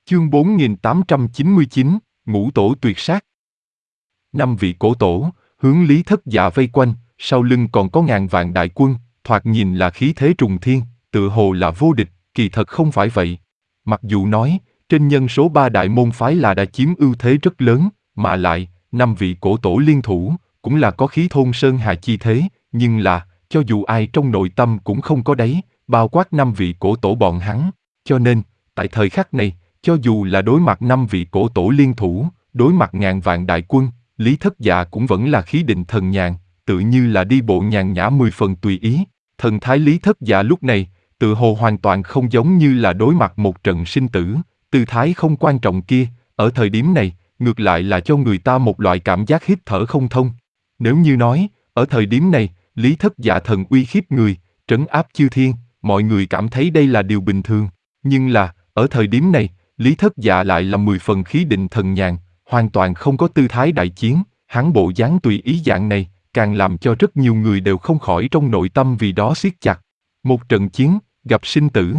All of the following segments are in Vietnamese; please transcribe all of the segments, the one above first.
Chương 4899, Ngũ Tổ Tuyệt Sát. 5 vị cổ tổ, hướng Lý Thất Dạ vây quanh, sau lưng còn có ngàn vạn đại quân, thoạt nhìn là khí thế trùng thiên, tựa hồ là vô địch, kỳ thật không phải vậy. Mặc dù nói, trên nhân số 3 đại môn phái là đã chiếm ưu thế rất lớn, mà lại, 5 vị cổ tổ liên thủ, cũng là có khí thôn sơn hà chi thế, nhưng là, cho dù ai trong nội tâm cũng không có đáy, bao quát 5 vị cổ tổ bọn hắn. Cho nên, tại thời khắc này, cho dù là đối mặt 5 vị cổ tổ liên thủ, đối mặt ngàn vạn đại quân, Lý Thất Dạ cũng vẫn là khí định thần nhàn, tự như là đi bộ nhàn nhã 10 phần tùy ý. Thần thái Lý Thất Dạ lúc này, tự hồ hoàn toàn không giống như là đối mặt một trận sinh tử, tư thái không quan trọng kia, ở thời điểm này, ngược lại là cho người ta một loại cảm giác hít thở không thông. Nếu như nói, ở thời điểm này, Lý Thất Dạ thần uy khiếp người, trấn áp chư thiên, mọi người cảm thấy đây là điều bình thường. Nhưng là, ở thời điểm này, Lý Thất Dạ lại là 10 phần khí định thần nhàn, hoàn toàn không có tư thái đại chiến, hắn bộ dáng tùy ý dạng này, càng làm cho rất nhiều người đều không khỏi trong nội tâm vì đó siết chặt. Một trận chiến, gặp sinh tử.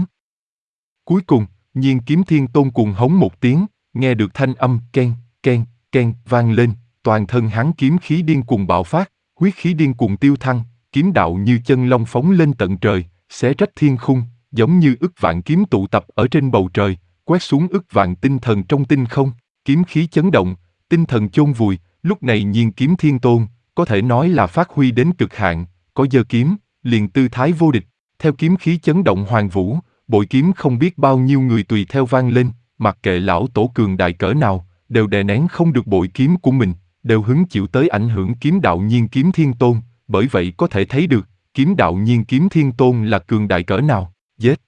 Cuối cùng, Nhiên Kiếm Thiên Tôn cuồng hống một tiếng, nghe được thanh âm ken, ken, ken vang lên, toàn thân hắn kiếm khí điên cuồng bạo phát, huyết khí điên cuồng tiêu thăng, kiếm đạo như chân long phóng lên tận trời, xé rách thiên khung, giống như ức vạn kiếm tụ tập ở trên bầu trời, quét xuống ức vạn tinh thần trong tinh không, kiếm khí chấn động, tinh thần chôn vùi. Lúc này Nhiên Kiếm Thiên Tôn, có thể nói là phát huy đến cực hạn, có giơ kiếm, liền tư thái vô địch, theo kiếm khí chấn động hoàn vũ, bội kiếm không biết bao nhiêu người tùy theo vang lên, mặc kệ lão tổ cường đại cỡ nào, đều đè nén không được bội kiếm của mình, đều hứng chịu tới ảnh hưởng kiếm đạo Nhiên Kiếm Thiên Tôn, bởi vậy có thể thấy được, kiếm đạo Nhiên Kiếm Thiên Tôn là cường đại cỡ nào. Giết!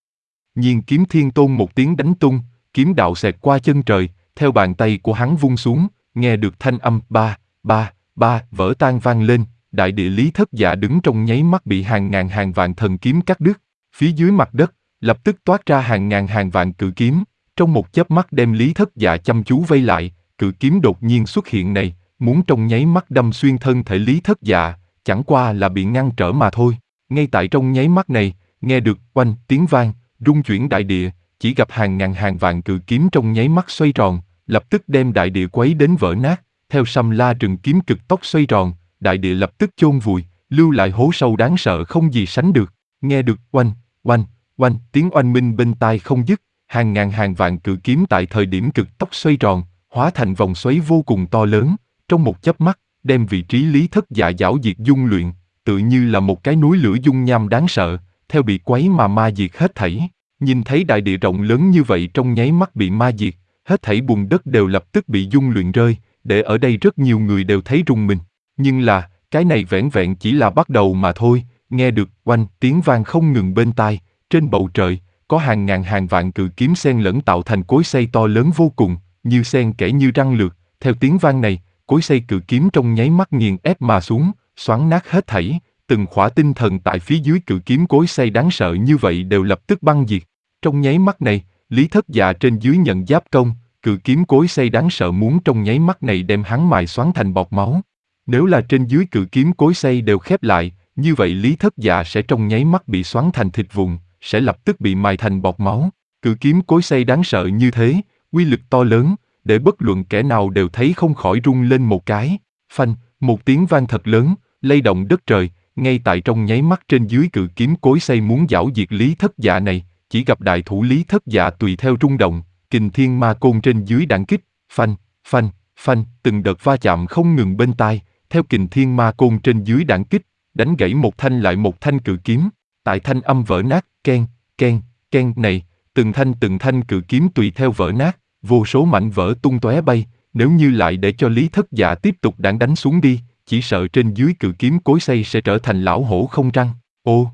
Nhiên Kiếm Thiên Tôn một tiếng đánh tung, kiếm đạo xẹt qua chân trời, theo bàn tay của hắn vung xuống, nghe được thanh âm ba, ba, ba vỡ tan vang lên, đại địa Lý Thất Dạ đứng trong nháy mắt bị hàng ngàn hàng vạn thần kiếm cắt đứt, phía dưới mặt đất, lập tức toát ra hàng ngàn hàng vạn cự kiếm, trong một chớp mắt đem Lý Thất Dạ chăm chú vây lại, cự kiếm đột nhiên xuất hiện này, muốn trong nháy mắt đâm xuyên thân thể Lý Thất Dạ, chẳng qua là bị ngăn trở mà thôi. Ngay tại trong nháy mắt này, nghe được oanh tiếng vang, rung chuyển đại địa, chỉ gặp hàng ngàn hàng vạn cự kiếm trong nháy mắt xoay tròn, lập tức đem đại địa quấy đến vỡ nát, theo Sâm La Trừng kiếm cực tốc xoay tròn, đại địa lập tức chôn vùi, lưu lại hố sâu đáng sợ không gì sánh được. Nghe được oanh, oanh, oanh tiếng oanh minh bên tai không dứt, hàng ngàn hàng vạn cự kiếm tại thời điểm cực tốc xoay tròn, hóa thành vòng xoáy vô cùng to lớn, trong một chớp mắt, đem vị trí Lý Thất Dạ giảo diệt dung luyện, tự như là một cái núi lửa dung nham đáng sợ, theo bị quấy mà ma diệt hết thảy. Nhìn thấy đại địa rộng lớn như vậy trong nháy mắt bị ma diệt, hết thảy bùn đất đều lập tức bị dung luyện rơi, để ở đây rất nhiều người đều thấy rùng mình. Nhưng là, cái này vẻn vẹn chỉ là bắt đầu mà thôi, nghe được oanh tiếng vang không ngừng bên tai, trên bầu trời, có hàng ngàn hàng vạn cự kiếm xen lẫn tạo thành cối xay to lớn vô cùng, như xen kẽ như răng lược, theo tiếng vang này, cối xay cự kiếm trong nháy mắt nghiền ép mà xuống, xoắn nát hết thảy, từng khỏa tinh thần tại phía dưới cự kiếm cối xay đáng sợ như vậy đều lập tức băng diệt. Trong nháy mắt này, Lý Thất Dạ trên dưới nhận giáp công, cự kiếm cối xay đáng sợ muốn trong nháy mắt này đem hắn mài xoắn thành bọt máu. Nếu là trên dưới cự kiếm cối xay đều khép lại, như vậy Lý Thất Dạ sẽ trong nháy mắt bị xoắn thành thịt vụn, sẽ lập tức bị mài thành bọt máu. Cự kiếm cối xay đáng sợ như thế, uy lực to lớn, để bất luận kẻ nào đều thấy không khỏi rung lên một cái. Phanh, một tiếng vang thật lớn, lay động đất trời, ngay tại trong nháy mắt trên dưới cự kiếm cối xay muốn giảo diệt Lý Thất Dạ này, chỉ gặp đại thủ Lý Thất Dạ tùy theo rung động, kình thiên ma côn trên dưới đạn kích, phanh, phanh, phanh, từng đợt va chạm không ngừng bên tai, theo kình thiên ma côn trên dưới đạn kích, đánh gãy một thanh lại một thanh cự kiếm, tại thanh âm vỡ nát, ken, ken, ken này, từng thanh cự kiếm tùy theo vỡ nát, vô số mảnh vỡ tung tóe bay, nếu như lại để cho Lý Thất Dạ tiếp tục đánh xuống đi, chỉ sợ trên dưới cự kiếm cối xay sẽ trở thành lão hổ không răng. Ô!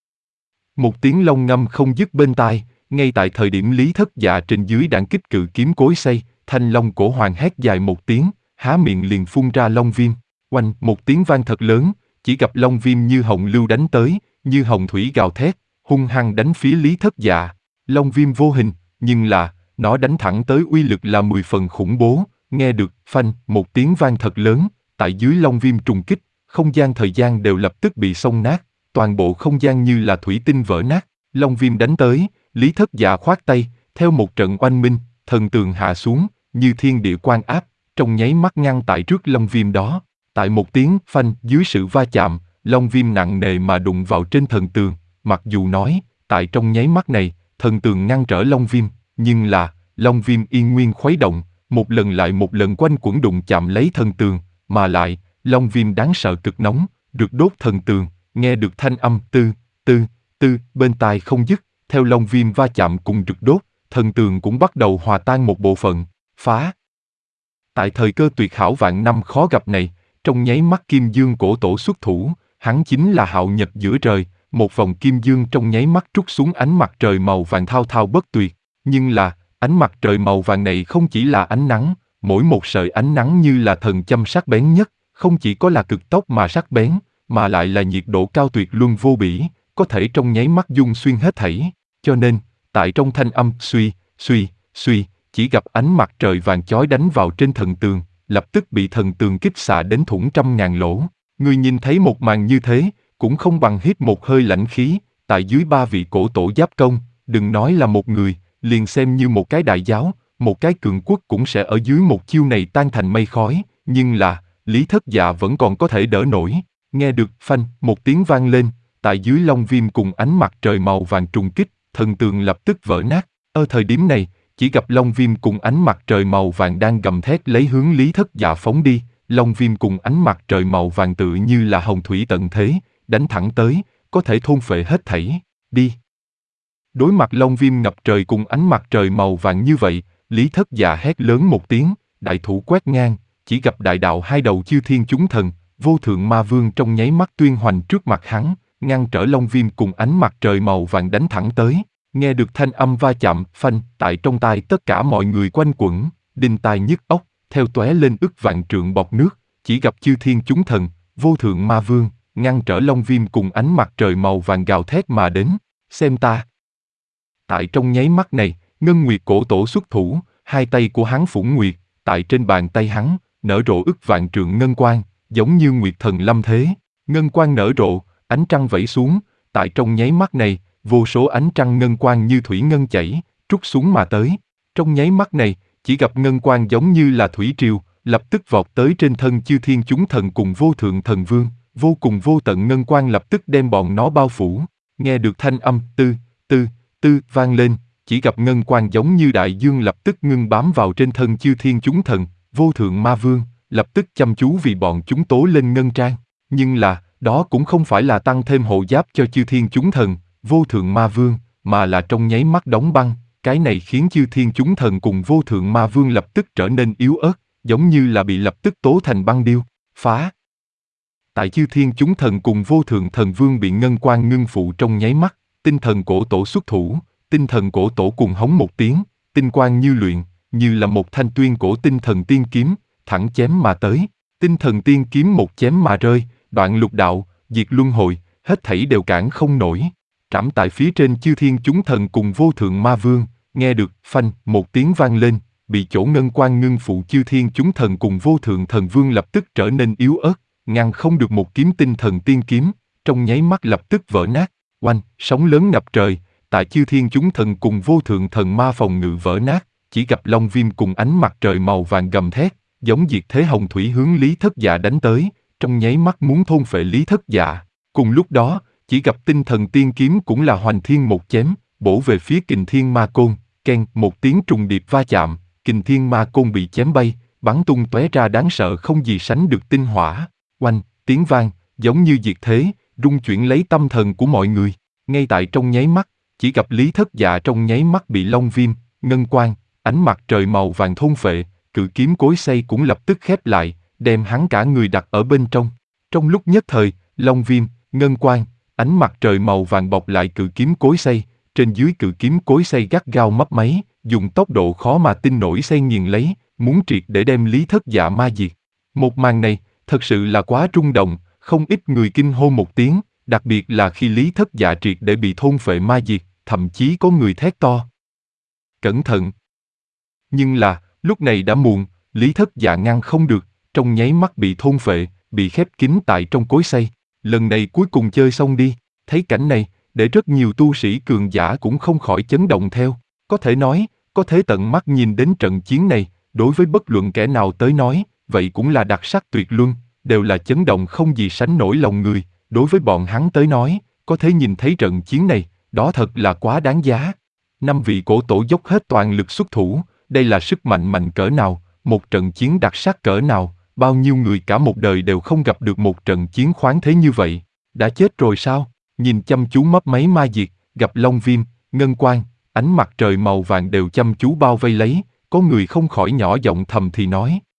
Một tiếng long ngâm không dứt bên tai, ngay tại thời điểm Lý Thất Dạ trên dưới đạn kích cự kiếm cối xay, thanh long cổ hoàng hét dài một tiếng, há miệng liền phun ra long viêm, oanh một tiếng vang thật lớn, chỉ gặp long viêm như hồng lưu đánh tới, như hồng thủy gào thét, hung hăng đánh phía Lý Thất Dạ. Long viêm vô hình, nhưng là, nó đánh thẳng tới uy lực là 10 phần khủng bố, nghe được, phanh, một tiếng vang thật lớn, tại dưới long viêm trùng kích, không gian thời gian đều lập tức bị xông nát, toàn bộ không gian như là thủy tinh vỡ nát, long viêm đánh tới, Lý Thất Dạ khoát tay, theo một trận oanh minh, thần tường hạ xuống, như thiên địa quan áp, trong nháy mắt ngăn tại trước long viêm đó. Tại một tiếng phanh dưới sự va chạm, long viêm nặng nề mà đụng vào trên thần tường, mặc dù nói, tại trong nháy mắt này, thần tường ngăn trở long viêm, nhưng là, long viêm yên nguyên khuấy động, một lần lại một lần quanh quẩn đụng chạm lấy thần tường, mà lại, long viêm đáng sợ cực nóng, rực đốt thần tường, nghe được thanh âm tư, tư, tư, bên tai không dứt, theo long viêm va chạm cùng rực đốt, thần tường cũng bắt đầu hòa tan một bộ phận, phá. Tại thời cơ tuyệt hảo vạn năm khó gặp này, trong nháy mắt Kim Dương cổ tổ xuất thủ, hắn chính là hạo nhật giữa trời, một vòng kim dương trong nháy mắt trút xuống ánh mặt trời màu vàng thao thao bất tuyệt, nhưng là, ánh mặt trời màu vàng này không chỉ là ánh nắng, mỗi một sợi ánh nắng như là thần châm sắc bén nhất, không chỉ có là cực tốc mà sắc bén, mà lại là nhiệt độ cao tuyệt luân vô bỉ, có thể trong nháy mắt dung xuyên hết thảy, cho nên, tại trong thanh âm suy, suy, suy, chỉ gặp ánh mặt trời vàng chói đánh vào trên thần tường, lập tức bị thần tường kích xạ đến thủng trăm ngàn lỗ. Người nhìn thấy một màn như thế, cũng không bằng hít một hơi lãnh khí, tại dưới ba vị cổ tổ giáp công, đừng nói là một người, liền xem như một cái đại giáo, một cái cường quốc cũng sẽ ở dưới một chiêu này tan thành mây khói, nhưng là, Lý Thất Dạ vẫn còn có thể đỡ nổi. Nghe được phanh, một tiếng vang lên, tại dưới long viêm cùng ánh mặt trời màu vàng trùng kích, thần tường lập tức vỡ nát. Ở thời điểm này, chỉ gặp long viêm cùng ánh mặt trời màu vàng đang gầm thét lấy hướng Lý Thất Dạ phóng đi, long viêm cùng ánh mặt trời màu vàng tự như là hồng thủy tận thế, đánh thẳng tới, có thể thôn phệ hết thảy, đi. Đối mặt long viêm ngập trời cùng ánh mặt trời màu vàng như vậy, Lý Thất Dạ hét lớn một tiếng, đại thủ quét ngang, chỉ gặp đại đạo hai đầu chư thiên chúng thần, vô thượng ma vương trong nháy mắt tuyên hoành trước mặt hắn, ngăn trở long viêm cùng ánh mặt trời màu vàng đánh thẳng tới. Nghe được thanh âm va chạm, phanh, tại trong tai tất cả mọi người quanh quẩn, đinh tai nhức óc, theo tóe lên ức vạn trượng bọt nước, chỉ gặp chư thiên chúng thần, vô thượng ma vương, ngăn trở long viêm cùng ánh mặt trời màu vàng gào thét mà đến, xem ta. Tại trong nháy mắt này, Ngân Nguyệt cổ tổ xuất thủ, hai tay của hắn phủng nguyệt, tại trên bàn tay hắn, nở rộ ức vạn trượng ngân quang, giống như nguyệt thần lâm thế, ngân quang nở rộ, ánh trăng vẩy xuống, tại trong nháy mắt này, vô số ánh trăng ngân quang như thủy ngân chảy, trút xuống mà tới. Trong nháy mắt này, chỉ gặp ngân quang giống như là thủy triều, lập tức vọt tới trên thân chư thiên chúng thần cùng vô thượng thần vương, vô cùng vô tận ngân quang lập tức đem bọn nó bao phủ. Nghe được thanh âm tư, tư, tư vang lên, chỉ gặp ngân quang giống như đại dương lập tức ngưng bám vào trên thân chư thiên chúng thần, vô thượng ma vương, lập tức chăm chú vì bọn chúng tố lên ngân trang. Nhưng là, đó cũng không phải là tăng thêm hộ giáp cho chư thiên chúng thần, vô thượng ma vương, mà là trong nháy mắt đóng băng, cái này khiến chư thiên chúng thần cùng vô thượng ma vương lập tức trở nên yếu ớt, giống như là bị lập tức tố thành băng điêu, phá. Tại chư thiên chúng thần cùng vô thượng thần vương bị ngân quang ngưng phụ trong nháy mắt, tinh thần cổ tổ xuất thủ, tinh thần cổ tổ cùng hống một tiếng, tinh quang như luyện, như là một thanh tuyên cổ tinh thần tiên kiếm, thẳng chém mà tới, tinh thần tiên kiếm một chém mà rơi, đoạn lục đạo, diệt luân hồi, hết thảy đều cản không nổi. Trảm tại phía trên chư thiên chúng thần cùng vô thượng ma vương, nghe được phanh một tiếng vang lên, bị chỗ ngân quang ngưng phụ chư thiên chúng thần cùng vô thượng thần vương lập tức trở nên yếu ớt, ngăn không được một kiếm tinh thần tiên kiếm, trong nháy mắt lập tức vỡ nát, oanh, sóng lớn ngập trời, tại chư thiên chúng thần cùng vô thượng thần ma phòng ngự vỡ nát, chỉ gặp long viêm cùng ánh mặt trời màu vàng gầm thét, giống diệt thế hồng thủy hướng Lý Thất Dạ đánh tới, trong nháy mắt muốn thôn phệ Lý Thất Dạ. Cùng lúc đó, chỉ gặp tinh thần tiên kiếm cũng là hoành thiên một chém, bổ về phía kình thiên ma côn, keng một tiếng trùng điệp va chạm, kình thiên ma côn bị chém bay, bắn tung tóe ra đáng sợ không gì sánh được tinh hỏa, oanh, tiếng vang, giống như diệt thế, rung chuyển lấy tâm thần của mọi người. Ngay tại trong nháy mắt, chỉ gặp Lý Thất Dạ trong nháy mắt bị long viêm, ngân quang, ánh mặt trời màu vàng thôn phệ, cự kiếm cối xay cũng lập tức khép lại, đem hắn cả người đặt ở bên trong. Trong lúc nhất thời, long viêm, ngân quang, ánh mặt trời màu vàng bọc lại cự kiếm cối xay, trên dưới cự kiếm cối xay gắt gao mấp máy, dùng tốc độ khó mà tin nổi xay nghiền lấy, muốn triệt để đem Lý Thất Dạ ma diệt. Một màn này, thật sự là quá rung động, không ít người kinh hô một tiếng, đặc biệt là khi Lý Thất Dạ triệt để bị thôn phệ ma diệt, thậm chí có người thét to. Cẩn thận! Nhưng là, lúc này đã muộn, Lý Thất Dạ ngăn không được, trong nháy mắt bị thôn phệ, bị khép kín tại trong cối xay. Lần này cuối cùng chơi xong đi, thấy cảnh này, để rất nhiều tu sĩ cường giả cũng không khỏi chấn động theo. Có thể nói, có thể tận mắt nhìn đến trận chiến này, đối với bất luận kẻ nào tới nói, vậy cũng là đặc sắc tuyệt luân, đều là chấn động không gì sánh nổi lòng người, đối với bọn hắn tới nói, có thể nhìn thấy trận chiến này, đó thật là quá đáng giá. 5 vị cổ tổ dốc hết toàn lực xuất thủ, đây là sức mạnh mạnh cỡ nào, một trận chiến đặc sắc cỡ nào, bao nhiêu người cả một đời đều không gặp được một trận chiến khoáng thế như vậy. Đã chết rồi sao? Nhìn chăm chú mấp máy ma diệt, gặp Long Viêm, Ngân Quang, ánh mặt trời màu vàng đều chăm chú bao vây lấy, có người không khỏi nhỏ giọng thầm thì nói.